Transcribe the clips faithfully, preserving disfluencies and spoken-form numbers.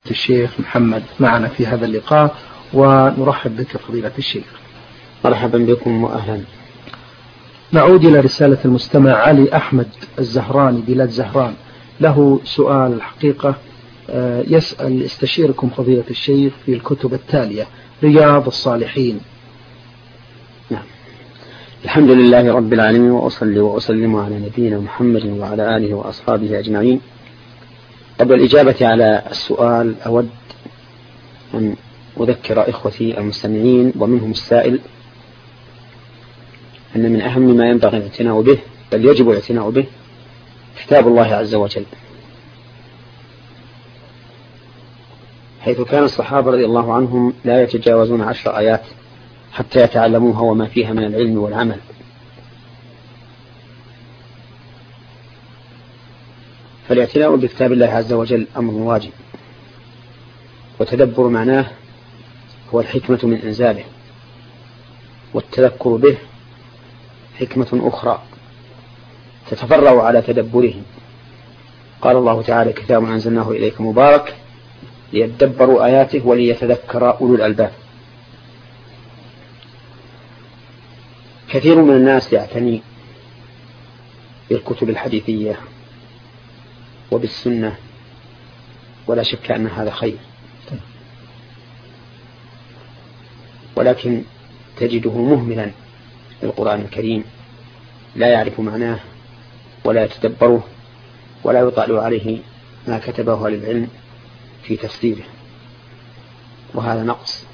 الشيخ محمد معنا في هذا اللقاء، ونرحب بك فضيلة الشيخ. مرحبا بكم وأهلا. نعود إلى رسالة المستمع علي أحمد الزهراني بلاد زهران، له سؤال الحقيقة يسأل استشيركم فضيلة الشيخ في الكتب التالية: رياض الصالحين. نعم. الحمد لله رب العالمين، وأصلي وأسلم على نبينا محمد وعلى آله وأصحابه أجمعين. قبل الإجابة على السؤال أود أن أذكر إخوتي المستمعين ومنهم السائل أن من أهم ما ينبغي الاعتناء به، بل يجب الاعتناء به، كتاب الله عز وجل، حيث كان الصحابة رضي الله عنهم لا يتجاوزون عشر آيات حتى يتعلموها وما فيها من العلم والعمل. فالاعتناء بكتاب الله عز وجل أمر واجب، وتدبر معناه هو الحكمة من إنزاله، والتذكر به حكمة أخرى تتفرع على تدبره. قال الله تعالى: كتاب أنزلناه إليك مبارك ليدبروا آياته وليتذكر أولو الألباب. كثير من الناس يعتني بالكتب الحديثية وبالسنة، ولا شك أن هذا خير، ولكن تجده مهملا للقرآن الكريم، لا يعرف معناه ولا يتدبره ولا يطالع عليه ما كتبه للعلم في تفسيره، وهذا نقص.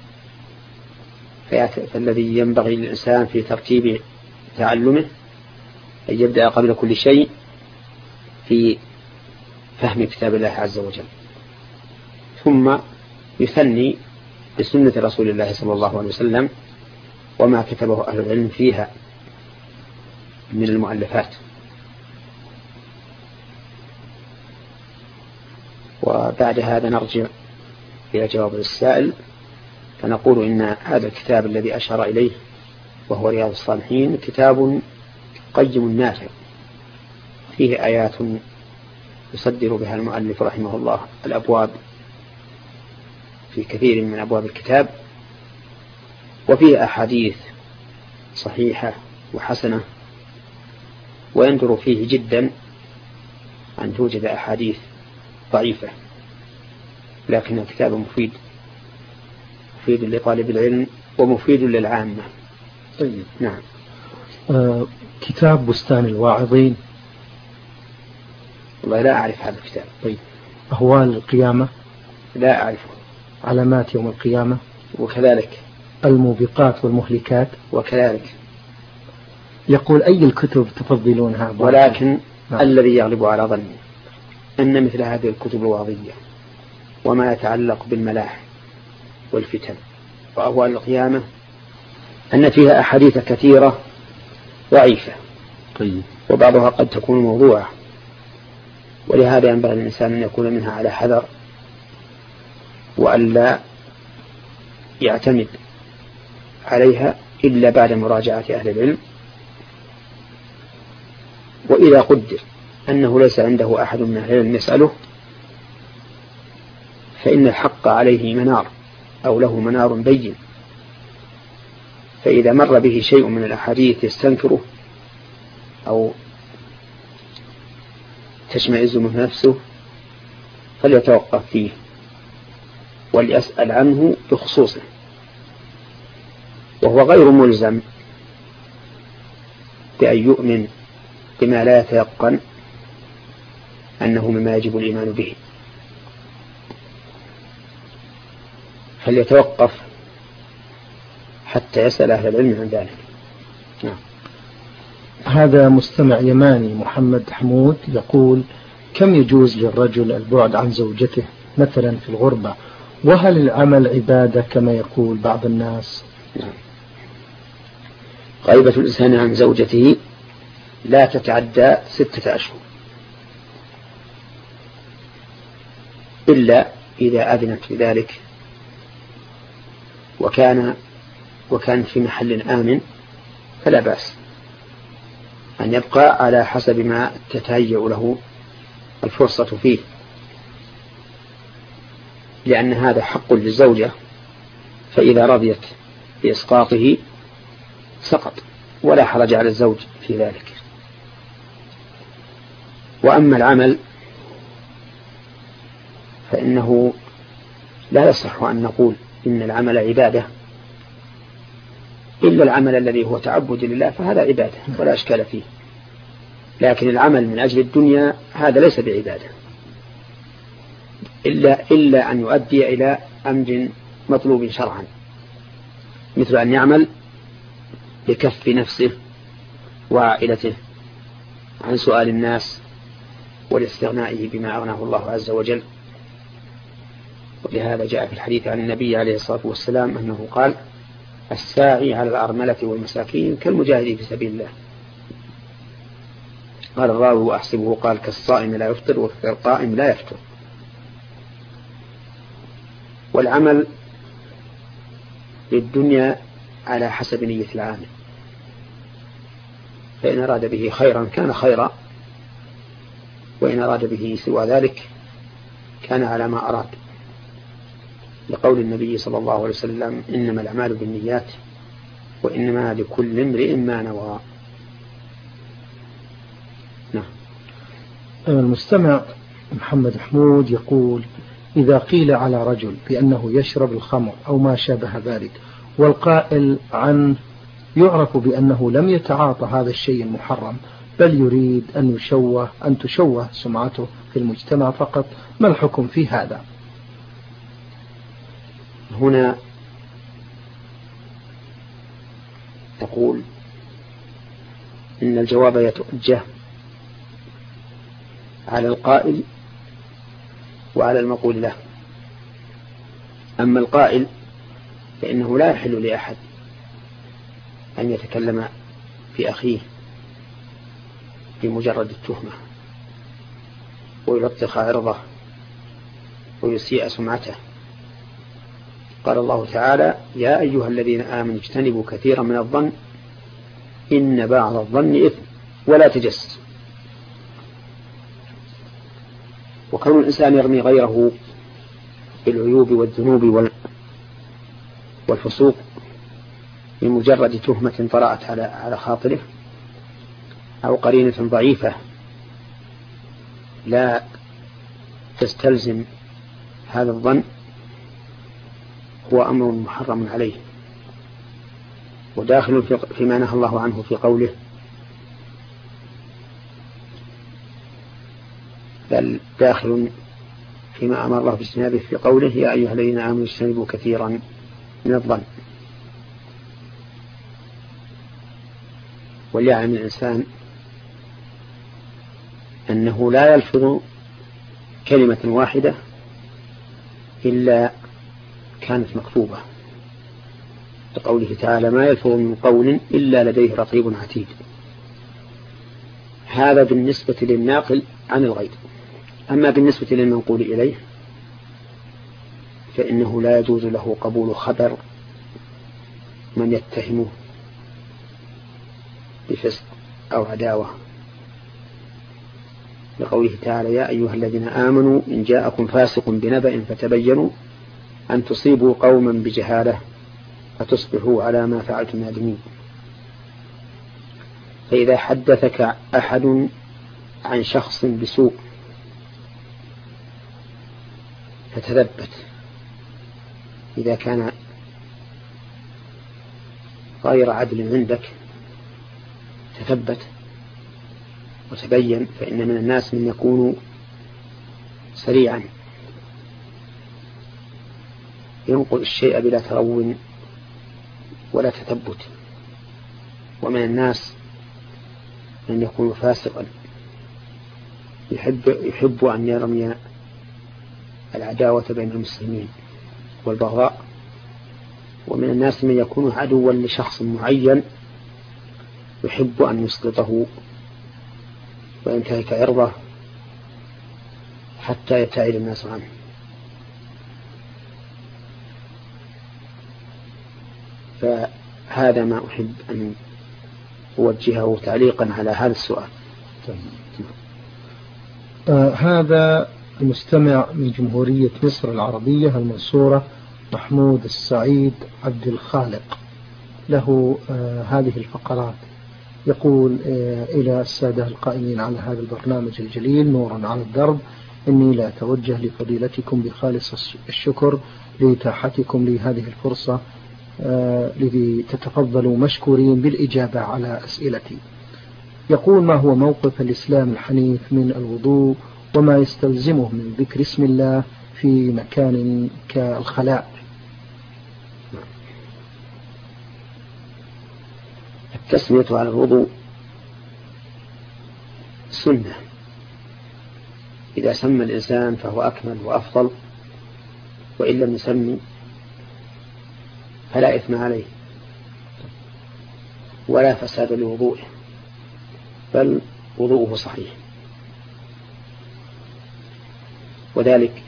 فالذي ينبغي للإنسان في ترتيب تعلمه أن يبدأ قبل كل شيء في فهم كتاب الله عز وجل، ثم يثني بسنة رسول الله صلى الله عليه وسلم وما كتبه أهل العلم فيها من المؤلفات. وبعد هذا نرجع إلى جواب السائل، فنقول إن هذا الكتاب الذي أشار إليه وهو رياض الصالحين كتاب قيم نافع، فيه آيات يصدر بها المؤلف رحمه الله الأبواب في كثير من أبواب الكتاب، وفيه أحاديث صحيحة وحسنة، ويندر فيه جدا أن توجد أحاديث ضعيفة، لكن الكتاب مفيد، مفيد لطالب العلم ومفيد للعامة. طيب. نعم. آه كتاب بستان الواعظين. والله لا أعرف هذا الكتاب. طيب. أهوال القيامة. لا أعرفه. علامات يوم القيامة. وكذلك. الموبقات والمهلكات. وكذلك. يقول: أي الكتب تفضلونها؟ ولكن نعم. الذي يغلب على ظني أن مثل هذه الكتب الوعظية وما يتعلق بالملاح والفتن وأهوال القيامة أن فيها أحاديث كثيرة ضعيفة. طيب. وبعضها قد تكون موضوعة، ولهذا ينبغي الإنسان أن يكون منها على حذر، وألا يعتمد عليها إلا بعد مراجعة أهل العلم. وإذا قدر أنه ليس عنده أحد من أهل العلم يسأله، فإن الحق عليه منار أو له منار بين، فإذا مر به شيء من الأحاديث يستنكره أو تشمئز منه نفسه فليتوقف فيه وليسأل عنه بخصوصه، وهو غير ملزم بأن يؤمن بما لا يتيقن أنه مما يجب الإيمان به، فليتوقف حتى يسأل أهل العلم عن ذلك. نعم. هذا مستمع يماني محمد حمود يقول: كم يجوز للرجل البعد عن زوجته مثلا في الغربة، وهل العمل عبادة كما يقول بعض الناس؟ نعم. غيبة الإنسان عن زوجته لا تتعدى ستة أشهر، إلا إذا أذنت بذلك وكان وكان في محل آمن فلا بأس أن يبقى على حسب ما تتهيأ له الفرصة فيه. لأن هذا حق للزوجة، فإذا رضيت بإسقاطه سقط ولا حرج على الزوج في ذلك. وأما العمل فإنه لا يصح أن نقول إن العمل عبادة، إلا العمل الذي هو تعبد لله فهذا عبادة ولا أشكال فيه، لكن العمل من أجل الدنيا هذا ليس بعبادة إلا, إلا أن يؤدي إلى أمر مطلوب شرعا، مثل أن يعمل لكف نفسه وعائلته عن سؤال الناس ولاستغنائه بما أغناه الله عز وجل. ولهذا جاء في الحديث عن النبي عليه الصلاة والسلام أنه قال: الساعي على الأرملة والمساكين كالمجاهد في سبيل الله. قال الراوي وأحسبه قال: كالصائم لا يفطر وكالقائم لا يفطر. والعمل للدنيا على حسب نية العامل، فإن أراد به خيرا كان خيرا، وإن أراد به سوى ذلك كان على ما أراد، لقول النبي صلى الله عليه وسلم: إنما الأعمال بالنيات وإنما لكل امرئ ما نوى. نعم. المستمع محمد حمود يقول: إذا قيل على رجل بأنه يشرب الخمر أو ما شابه ذلك، والقائل عنه يعرف بأنه لم يتعاطى هذا الشيء المحرم، بل يريد أن يشوه أن تشوه سمعته في المجتمع فقط، ما الحكم في هذا؟ هنا تقول إن الجواب يتوجه على القائل وعلى المقول له. أما القائل فإنه لا يحل لأحد أن يتكلم في أخيه بمجرد التهمة ويلطخ عرضه ويسيء سمعته. قال الله تعالى: يا أيها الذين آمنوا اجتنبوا كثيرا من الظن إن بعض الظن إثم ولا تجسسوا. وكون الإنسان يرمي غيره بالعيوب والذنوب والفسوق بمجرد تهمة طرأت على على خاطره أو قرينة ضعيفة لا تستلزم هذا الظن هو أمر محرم عليه، وداخل فيما نهى الله عنه في قوله: بل داخل فيما أمر الله باجتنابه في قوله: يا أيها الذين آمنوا اجتنبوا كثيرا من الظن. وليعلم الإنسان أنه لا يلفظ كلمة واحدة إلا كانت مكتوبة، لقوله تعالى: ما يلفظ من قول إلا لديه رقيب عتيد. هذا بالنسبة للناقل عن الغيب. أما بالنسبة للمنقول إليه فإنه لا يجوز له قبول خبر من يتهمه بفسق أو عداوة، لقوله تعالى: يا أيها الذين آمنوا إن جاءكم فاسق بنبأ فتبينوا أن تصيبوا قوما بجهالة فتصبحوا على ما فعلتم نادمين. فإذا حدثك أحد عن شخص بسوء فتثبت، إذا كان غير عدل عندك تثبت وتبين، فإن من الناس من يكون سريعا ينقل الشيء بلا ترو ولا تثبت، ومن الناس من يكون فاسقا يحب, يحب أن يرمي العداوة بين المسلمين والبغضاء، ومن الناس من يكون عدوا لشخص معين يحب أن يسقطه وينتهك عرضه حتى يبتعد الناس عنه. فهذا ما أحب أن أوجهه تعليقا على هذا السؤال. آه هذا المستمع من جمهورية مصر العربية المنصورة محمود السعيد عبد الخالق له آه هذه الفقرات. يقول آه إلى السادة القائمين على هذا البرنامج الجليل نورا على الدرب، إني لا أتوجه لفضيلتكم بخالص الشكر لإتاحتكم لي هذه الفرصة آه لتتفضلوا مشكورين بالإجابة على أسئلتي. يقول: ما هو موقف الإسلام الحنيف من الوضوء وما يستلزمه من ذكر اسم الله في مكان كالخلاء؟ التسمية على الوضوء سنة، إذا سمى الإنسان فهو أكمل وأفضل، وإن لم يسمي فلا إثم عليه ولا فساد لوضوءه، بل وضوءه صحيح. وذلك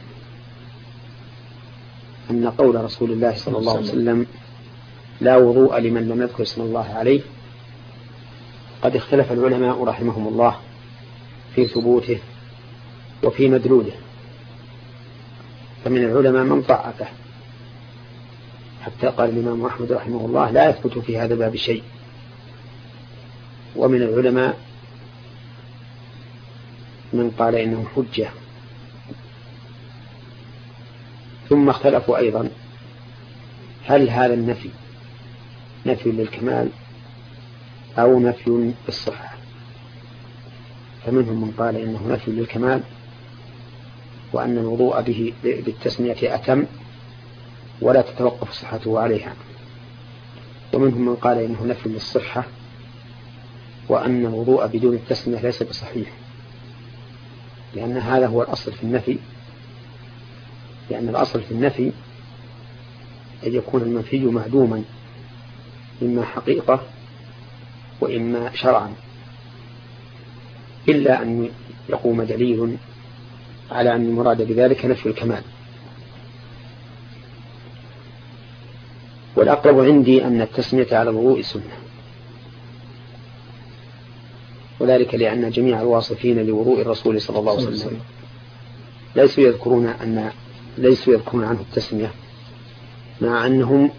أن قول رسول الله صلى الله عليه وسلم: لا وضوء لمن لم يذكر اسم الله عليه، قد اختلف العلماء رحمهم الله في ثبوته وفي مدلوله، فمن العلماء من ضعفه حتى قال الإمام أحمد رحمه الله: لا يثبت في هذا الباب شيء. ومن العلماء من قال إنه حجة. ثم اختلفوا أيضا هل هذا النفي نفي للكمال أو نفي للصحة، فمنهم من قال إنه نفي للكمال وأن الوضوء به بالتسمية أتم ولا تتوقف صحته عليها، ومنهم من قال إنه نفي للصحة وأن الوضوء بدون التسمية ليس بصحيح، لأن هذا هو الأصل في النفي، لأن الأصل في النفي أن يكون المنفي معدوما إما حقيقة وإما شرعا، إلا أن يقوم دليل على أن المراد بذلك نفي الكمال. والأقرب عندي أن التسمية على الوضوء سنة، وذلك لأن جميع الواصفين لوضوء الرسول صلى الله عليه وسلم ليسوا يذكرون أن ليسوا يذكرون عنه التسمية، مع أنهم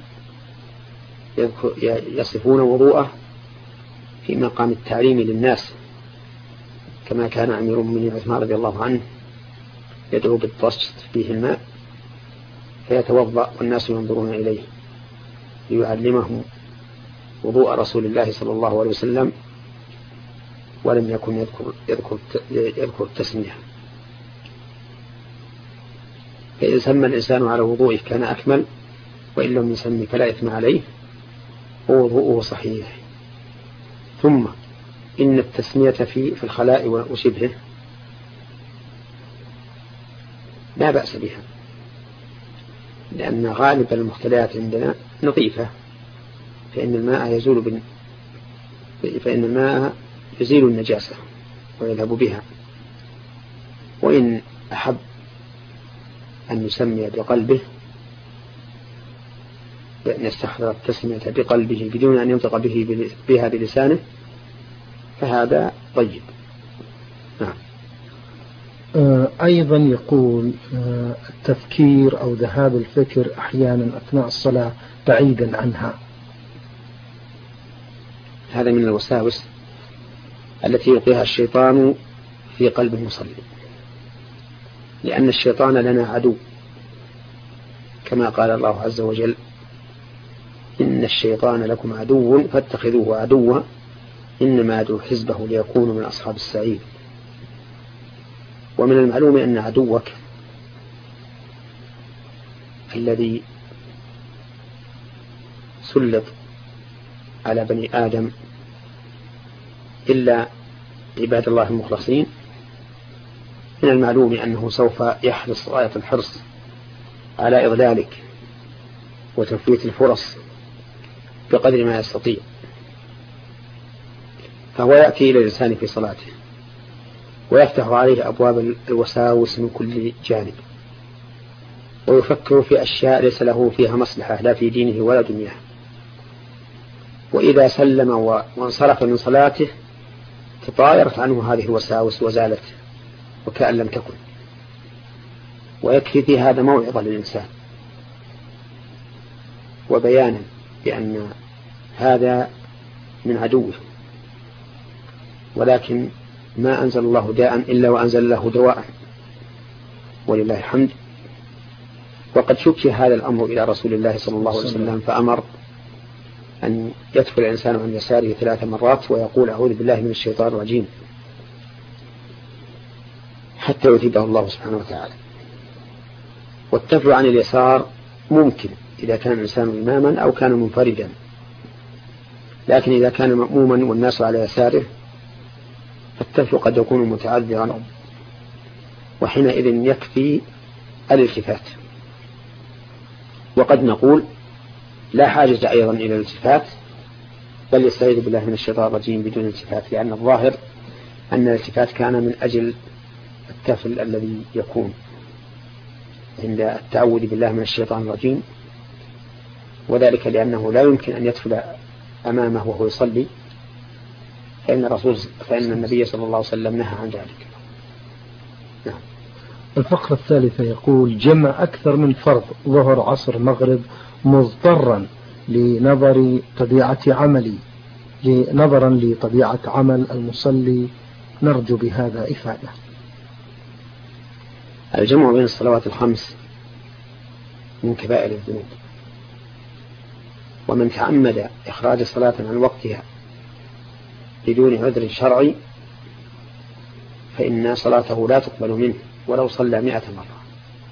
يصفون وضوءه في مقام التعليم للناس، كما كان أمير المؤمنين عثمان رضي الله عنه يدعو بالطشت فيه الماء فيتوضأ والناس ينظرون إليه ليعلمهم وضوء رسول الله صلى الله عليه وسلم، ولم يكن يذكر, يذكر, يذكر التسمية. فإذا سمى الإنسان على وضوئه كان أكمل، وإن لم يسمي فلا إثم عليه ووضوءه صحيح. ثم إن التسمية في في الخلاء وشبهه لا بأس بها، لأن غالب المختليات عندنا نظيفة، فإن الماء يزول بن فإن الماء يزيل النجاسة ويذهب بها. وإن أحب أن يسمي بقلبه بأن يستحضر التسمية بقلبه بدون أن ينطق به بها بلسانه فهذا طيب. نعم. أيضا يقول التفكير أو ذهاب الفكر أحيانا أثناء الصلاة بعيدا عنها، هذا من الوساوس التي يلقيها الشيطان في قلب المصلي، لأن الشيطان لنا عدو، كما قال الله عز وجل: إن الشيطان لكم عدو فاتخذوه عدوا إنما يدعو حزبه ليكونوا من أصحاب السعير. ومن المعلوم أن عدوك الذي سلط على بني آدم إلا عباد الله المخلصين، من المعلوم أنه سوف يحرص غاية الحرص على إضلالك وتفويت الفرص بقدر ما يستطيع، فهو يأتي إلى الإنسان في صلاته ويفتح عليه أبواب الوساوس من كل جانب، ويفكر في أشياء ليس له فيها مصلحة لا في دينه ولا دنياه. وإذا سلم وانصرف من صلاته تطايرت عنه هذه الوساوس وزالت وكأن لم تكن. ويكفي في هذا موعظة للإنسان وبيانا بأن هذا من عدوه، ولكن ما أنزل الله داء إلا وأنزل له دواء ولله الحمد. وقد شكي هذا الأمر إلى رسول الله صلى الله عليه وسلم فأمر أن يدخل الإنسان عن يساره ثلاث مرات ويقول أعوذ بالله من الشيطان الرجيم حتى يثيبه الله سبحانه وتعالى. والتفل عن اليسار ممكن إذا كان الإنسان إماما أو كان منفردا، لكن إذا كان مأموما والناس على يساره فالتفل قد يكون متعذرا، وحينئذ يكفي الالتفات. وقد نقول لا حاجة أيضا إلى الالتفات، بل يستعيذ بالله من الشيطان الرجيم بدون التفات، لأن الظاهر أن الالتفات كان من أجل التفل الذي يكون عند التعوذ بالله من الشيطان الرجيم، وذلك لأنه لا يمكن أن يتفل أمامه وهو يصلي، فإن الرسول فإن النبي صلى الله عليه وسلم نهى عن ذلك. نعم. الفقرة الثالثة يقول جمع أكثر من فرض ظهر عصر مغرب مضطرا لنظر طبيعة عملي نظرا لطبيعة عمل المصلي، نرجو بهذا إفادة. الجمع بين الصلوات الخمس من كبائر الذنوب، ومن تعمد إخراج صلاة عن وقتها بدون عذر شرعي فإن صلاته لا تقبل منه ولو صلى مئة مرة،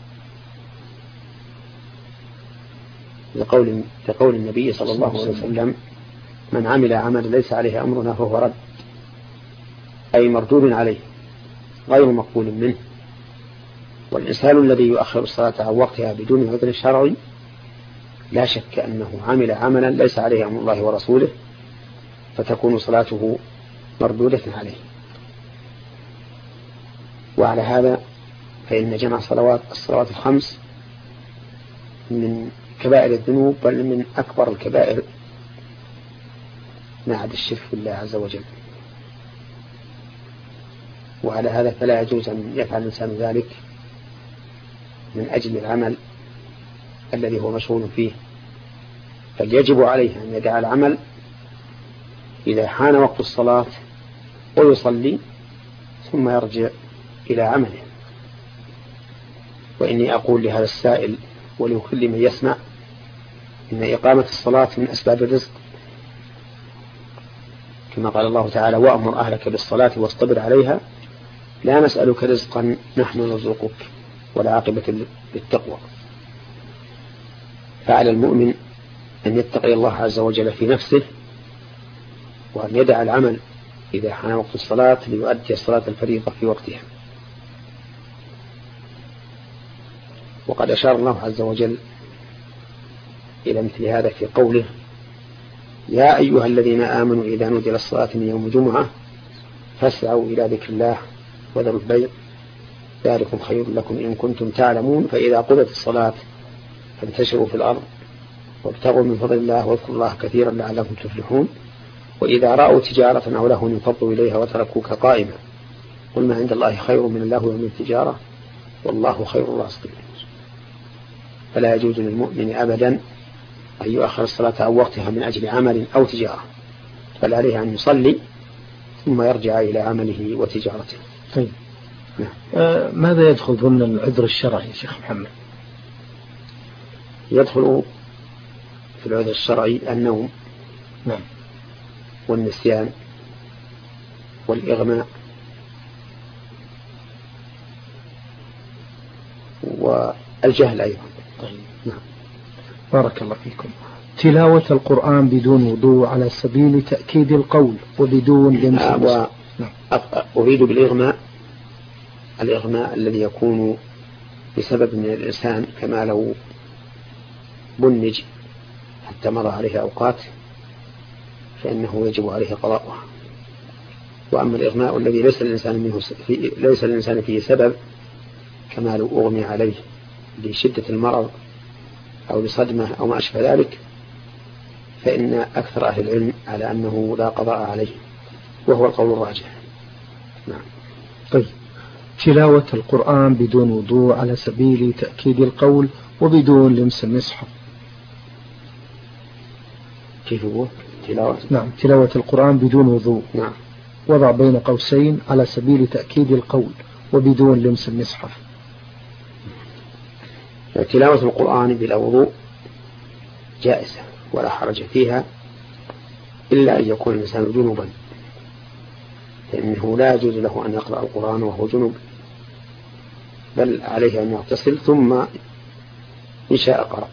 لقول, لقول النبي صلى الله عليه وسلم من عمل عمل ليس عليه أمرنا فهو رد، أي مردود عليه غير مقبول منه. والإنسان الذي يؤخر الصلاة عن وقتها بدون عذر شرعي لا شك أنه عمل عملا ليس عليه أمر الله ورسوله، فتكون صلاته مردودة عليه. وعلى هذا فإن جمع صلوات الصلوات الخمس من كبائر الذنوب، بل من أكبر الكبائر ما عدا الشرك بالله عز وجل. وعلى هذا فلا يجوز أن يفعل الإنسان ذلك من أجل العمل الذي هو مشغول فيه، بل يجب عليه أن يدع العمل إذا حان وقت الصلاة ويصلي ثم يرجع إلى عمله. وإني أقول لهذا السائل ولكل من يسمع إن إقامة الصلاة من أسباب الرزق، كما قال الله تعالى وأمر أهلك بالصلاة واصطبر عليها لا نسألك رزقا نحن نرزقك والعاقبة للتقوى. فعلى المؤمن أن يتقي الله عز وجل في نفسه، وأن يدع العمل إذا حان وقت الصلاة ليؤدي الصلاة الفريضة في وقتها. وقد أشار الله عز وجل إلى مثل هذا في قوله يا أيها الذين آمنوا إذا نودي للصلاة من يوم الجمعة فاسعوا إلى ذكر الله وذروا البيع ذلكم خير لكم إن كنتم تعلمون، فإذا قضت الصلاة فانتشروا في الأرض وابتغوا من فضل الله واذكروا الله كثيرا لعلكم تفلحون، وإذا رأوا تجارة أو لهوا انفضوا إليها وتركوك قائما قل ما عند الله خير من اللهو ومن التجارة والله خير الرازقين. فلا يجوز للمؤمن أبدا أن يؤخر الصلاة عن وقتها من أجل عمل أو تجارة، بل عليه أن يصلي ثم يرجع إلى عمله وتجارته. طيب. آه ماذا يدخل ضمن العذر الشرعي يا شيخ محمد؟ يدخل في العذر الشرعي النوم نعم. والنسيان والإغماء والجهل أيضا. طيب. نعم. بارك الله فيكم. تلاوة القرآن بدون وضوء على سبيل تأكيد القول وبدون لمس البصر. نعم. أريد بالإغماء الإغماء الذي يكون بسبب من الإنسان، كما لو بنج حتى مضى عليه أوقات فإنه يجب عليه قضاؤها. وأما الإغماء الذي ليس الإنسان منه في ليس الإنسان فيه سبب، كما لو أغمي عليه لشدة المرض أو لصدمة أو ما أشبه ذلك، فإن أكثر أهل العلم على أنه لا قضاء عليه، وهو القول الراجح. نعم. طيب. تلاوة القرآن بدون وضوء على سبيل تأكيد القول وبدون لمس المصحف. كيف هو؟ تلاوة نعم تلاوة القرآن بدون وضوء. نعم. وضع بين قوسين على سبيل تأكيد القول وبدون لمس المصحف. تلاوة القرآن بلا وضوء جائزة ولا حرج فيها، إلا أن يكون الإنسان جنبا، فإنه لا يجوز له أن يقرأ القرآن وهو جنب، بل عليه أن يغتسل ثم إن شاء قرأ.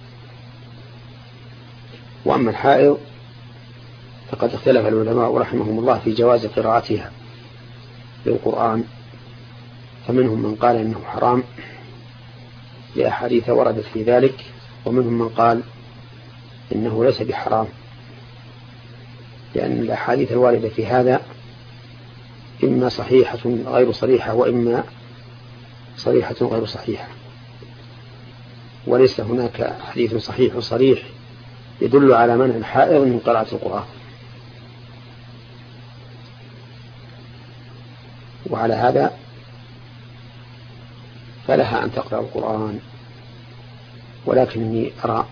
وأما الحائض فقد اختلف العلماء رحمهم الله في جواز قراءتها للقرآن، فمنهم من قال إنه حرام لأحاديث وردت في ذلك، ومنهم من قال إنه ليس بحرام، لأن الأحاديث الواردة في هذا إما صحيحة غير صريحة وإما صريحة غير صحيحة، وليس هناك حديث صحيح صريح يدل على منع الحائض من قراءة القرآن. وعلى هذا فلها أن تقرأ القرآن، ولكنني أرى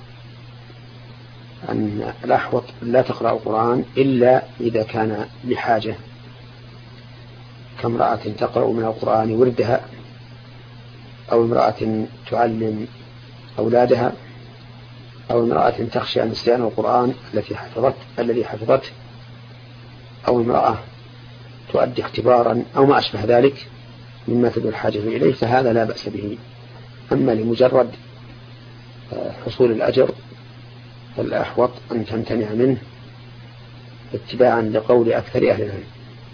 أن الأحوط لا تقرأ القرآن إلا إذا كان لحاجة، كامرأة تقرأ من القرآن وردها، أو امرأة تعلم أولادها، أو امرأة تخشى نسيان القرآن التي حفظت الذي حفظته، أو امرأة تؤدي اختبارا أو ما أشبه ذلك مما تدعو الحاجة إليه، فهذا لا بأس به. أما لمجرد حصول الأجر فالأحوط أن تمتنع منه اتباعا لقول أكثر أهل العلم.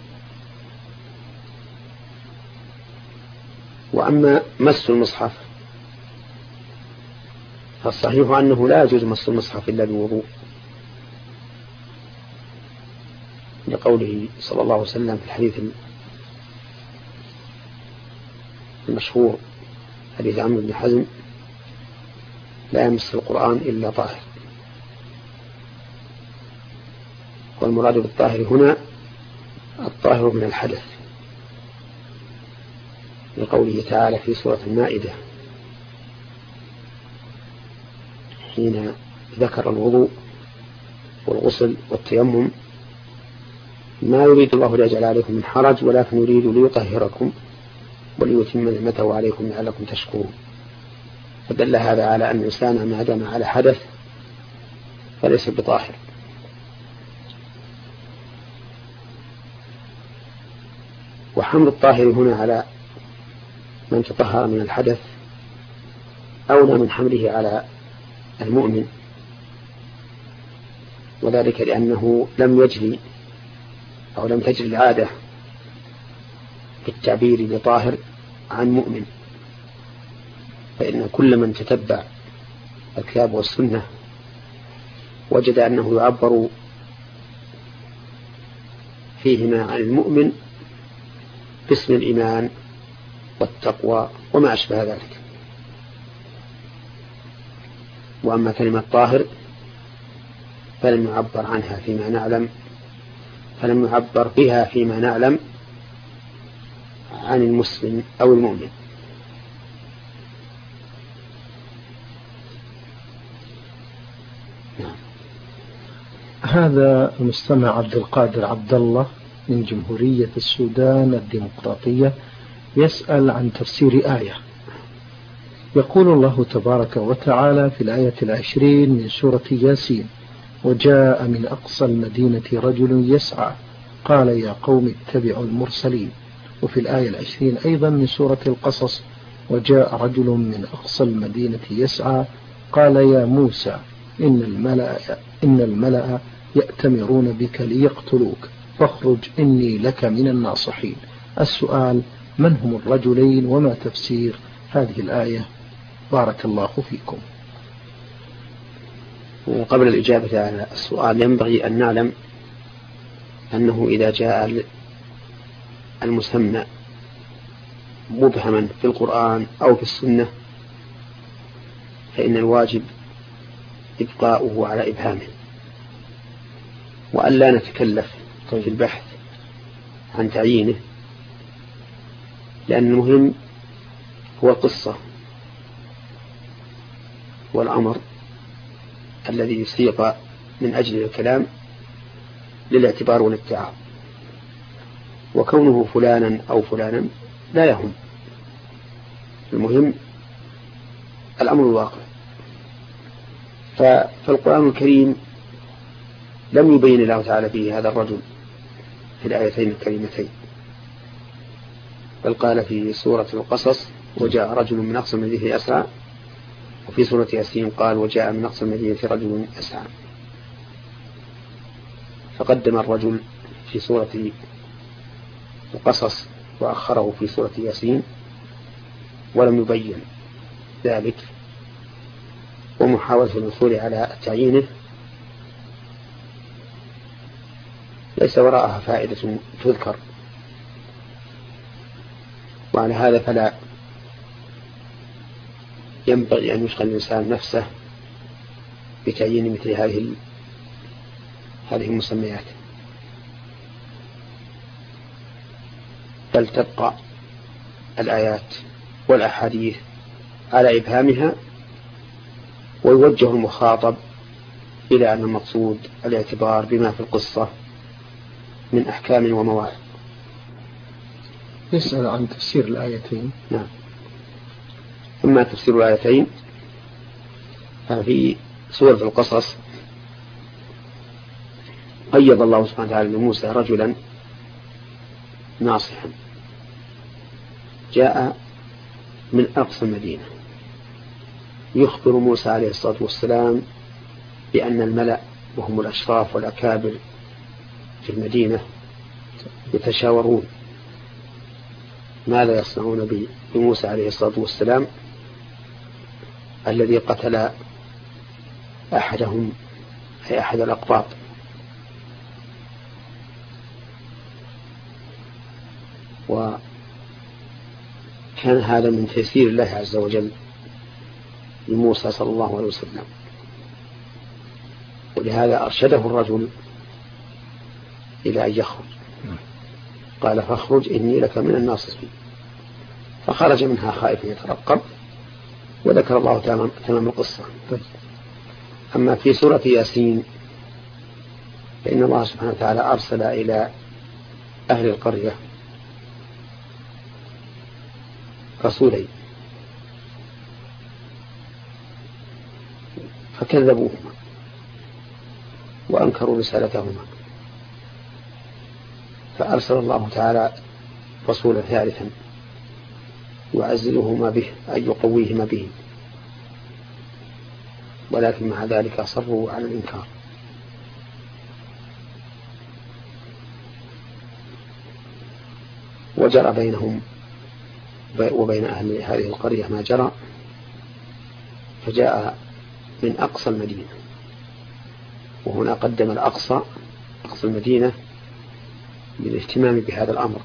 وأما مس المصحف فالصحيح أنه لا يجوز مس المصحف إلا بوضوء، لقوله صلى الله عليه وسلم في الحديث المشهور حديث عمرو بن حزم: لا يمس القرآن إلا طاهر. والمراد بالطاهر هنا الطاهر من الحدث، لقوله تعالى في سورة المائدة حين ذكر الوضوء والغسل والتيمم: ما يريد الله ليجعل عليكم من حرج ولكن يريد ليطهركم وليتم نعمته عليكم لعلكم تشكرون. فدل هذا على أن الإنسان ما دام على حدث فليس بطاهر. وحمل الطاهر هنا على من تطهر من الحدث أولى من حمله على المؤمن، وذلك لأنه لم يجري أو لم تجري العادة في التعبير بطاهر عن مؤمن، فإن كل من تتبع الكتاب والسنة وجد أنه يعبر فيهما عن المؤمن باسم الإيمان والتقوى وما أشبه ذلك. وأما كلمة طاهر فلم يعبر عنها فيما نعلم فلم يعبر بها فيما نعلم عن المسلم أو المؤمن. هذا المستمع عبد القادر عبد الله من جمهورية السودان الديمقراطية يسأل عن تفسير آية. يقول الله تبارك وتعالى في الآية العشرين من سورة ياسين: وجاء من أقصى المدينة رجل يسعى قال يا قوم اتبعوا المرسلين. وفي الآية العشرين أيضا من سورة القصص: وجاء رجل من أقصى المدينة يسعى قال يا موسى إن الملأ, إن الملأ يأتمرون بك ليقتلوك فاخرج إني لك من الناصحين. السؤال: من هم الرجلين وما تفسير هذه الآية؟ بارك الله فيكم. وقبل الإجابة على السؤال ينبغي أن نعلم أنه إذا جاء المسمى مبهما في القرآن أو في السنة فإن الواجب إبقاؤه على إبهامه، وأن لا نتكلف في البحث عن تعيينه، لأن المهم هو القصة والأمر الذي سيق من أجل الكلام للاعتبار والاتعاظ، وكونه فلانا أو فلانا لا يهم، المهم الأمر الواقع. فالقرآن الكريم لم يبين الله تعالى فيه هذا الرجل في الآيتين الكريمتين، بل قال في سورة القصص وجاء رجل من أقصى المدينة يسعى، وفي سورة ياسين قال وجاء من أقصى المدينة رجل يسعى، فقدم الرجل في سورة القصص وأخره في سورة ياسين ولم يبين ذلك، ومحاولة الوصول على تعيينه ليس وراءها فائدة تذكر، وعلى هذا فلا ينبغي أن يشغل الإنسان نفسه بتعيين مثل هذه هذه المسميات، بل تبقى الآيات والأحاديث على إبهامها، ويوجه المخاطب إلى أن المقصود الاعتبار بما في القصة من أحكام ومواعظ. يسأل عن تفسير الآيتين. نعم. ثم تفسير الآيتين في سورة القصص قيض الله سبحانه وتعالى لموسى رجلا ناصحا جاء من أقصى المدينة يخبر موسى عليه الصلاة والسلام بأن الملأ وهم الأشراف والأكابر في المدينة يتشاورون ماذا يصنعون بموسى عليه الصلاة والسلام الذي قتل أحدهم أي أحد الأقباط. وكان هذا من تيسير الله عز وجل لموسى صلى الله عليه وسلم، ولهذا أرشده الرجل إلى أن يخرج، قال فاخرج إني لك من الناصحين، فخرج منها خائفا يترقب، وذكر الله تمام القصة. أما في سورة ياسين فإن الله سبحانه وتعالى أرسل إلى أهل القرية رسولين فكذبوهما وأنكروا رسالتهما، فأرسل الله تعالى رسولا ثالثا يعززهما به أي يقويهما به، ولكن مع ذلك أصروا على الإنكار. وجرى بينهم وبين أهل هذه القرية ما جرى، فجاء من أقصى المدينة، وهنا قدم الأقصى أقصى المدينة للاهتمام بهذا الأمر،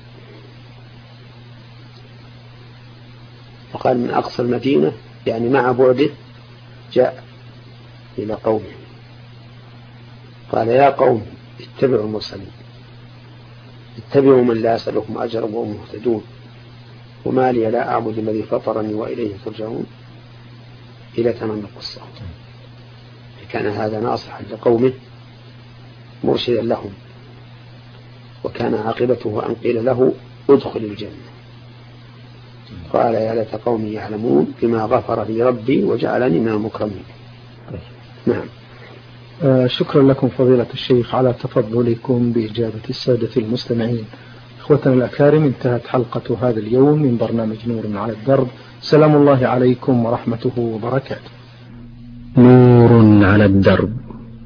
فقال من أقصى المدينة يعني مع بعده جاء إلى قومه، قال يا قوم اتبعوا المرسلين، اتبعوا من لا أسألكم أجرا وهم مهتدون، وما لي لا أعبد الذي فطرني وإليه ترجعون، إلى تمام القصة. كان هذا ناصحا لقومه مرشدا لهم، وكان عاقبته أن قيل له ادخل الجنة، قال يا ليت قومي يعلمون بما غفر لي ربي وجعلني من المكرمين. نعم. آه شكرا لكم فضيلة الشيخ على تفضلكم بإجابة السادة المستمعين. إخوتنا الأكارم، انتهت حلقة هذا اليوم من برنامج نور على الدرب. سلام الله عليكم ورحمته وبركاته. نور على الدرب،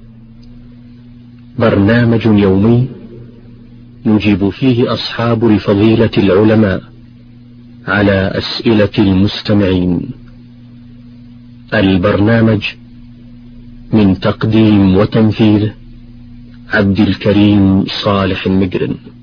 برنامج يومي يجيب فيه أصحاب الفضيلة العلماء على أسئلة المستمعين. البرنامج من تقديم وتنفيذ عبد الكريم صالح المجرن.